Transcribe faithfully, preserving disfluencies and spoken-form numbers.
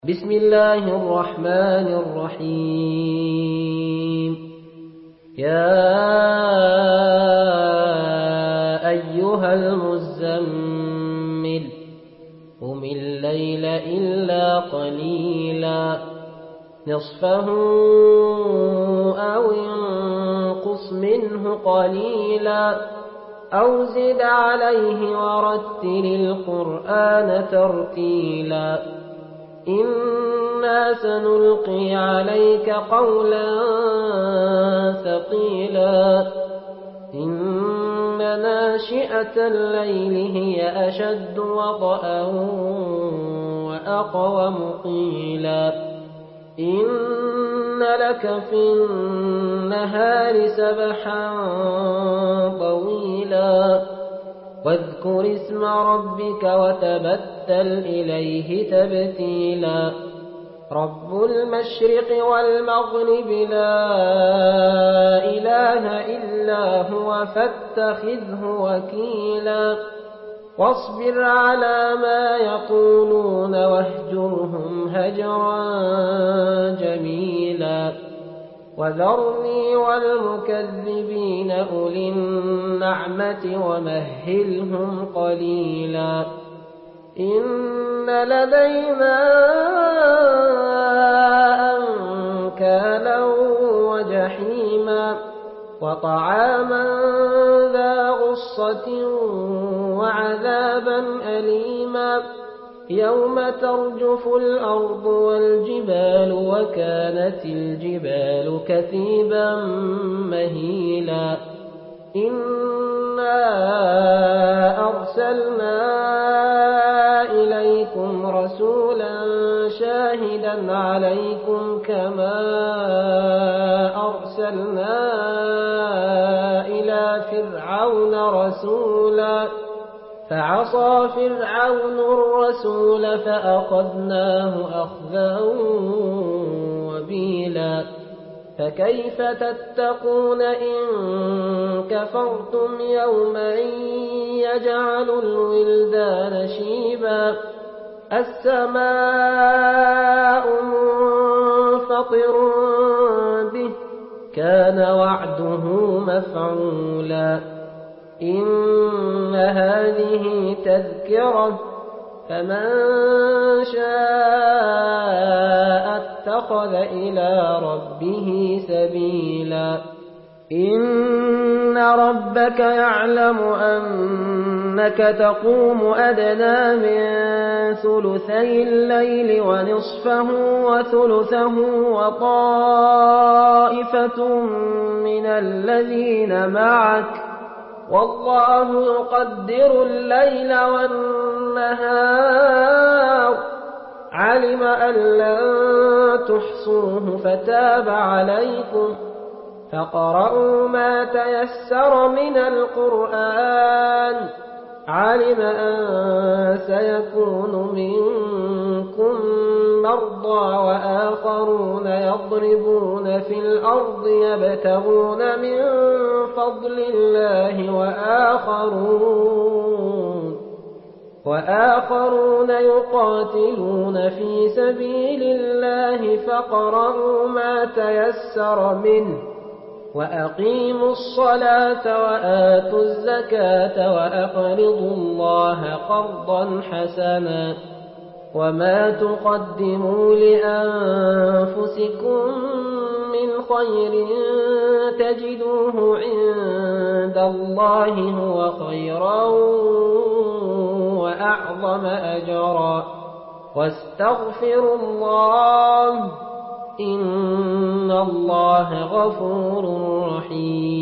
بسم الله الرحمن الرحيم. يا أيها المزمل قم الليل إلا قليلا نصفه أو انقص منه قليلا أو زد عليه ورتل القرآن ترتيلا إنا سنلقي عليك قولا ثقيلا إن ناشئة الليل هي أشد وطئا وأقوم قيلا إن لك في النهار سبحا طويلا واذكر اسم ربك وتبتل إليه تبتيلا رب المشرق والمغرب لا إله إلا هو فاتخذه وكيلا واصبر على ما يقولون واهجرهم هجرا جميلا وذرني والمكذبين أولي النعمة ومهلهم قليلا إن لدينا أنكالا وجحيما وطعاما ذا غصة وعذابا أليما يوم ترجف الأرض والجبال وكانت الجبال كثيبا مهيلا إنا أرسلنا إليكم رسولا شاهدا عليكم كما أرسلنا إلى فرعون رسولا فعصى فرعون الرسول فأخذناه أخذا وبيلا فكيف تتقون إن كفرتم يوما يجعل الولدان شيبا السماء منفطر به كان وعده مفعولا إن هذه تذكرة فمن شاء اتخذ إلى ربه سبيلا إن ربك يعلم أنك تقوم أدنى من ثلثي الليل ونصفه وثلثه وطائفة من الذين معك والله يقدر الليل والنهار علم أن لن تحصوه فتاب عليكم فقرأوا ما تيسر من القرآن علم أن سيكون منكم مرضى وآخرون يضربون في الأرض يبتغون من فضل الله وآخرون وآخرون يقاتلون في سبيل الله فقرأوا ما تيسر منه وأقيموا الصلاة وآتوا الزكاة وأقرضوا الله قرضا حسنا وما تقدموا لأنفسكم من خير تجدوه عند الله هو خيرا وأعظم أجرا واستغفروا الله إن الله غفور رحيم.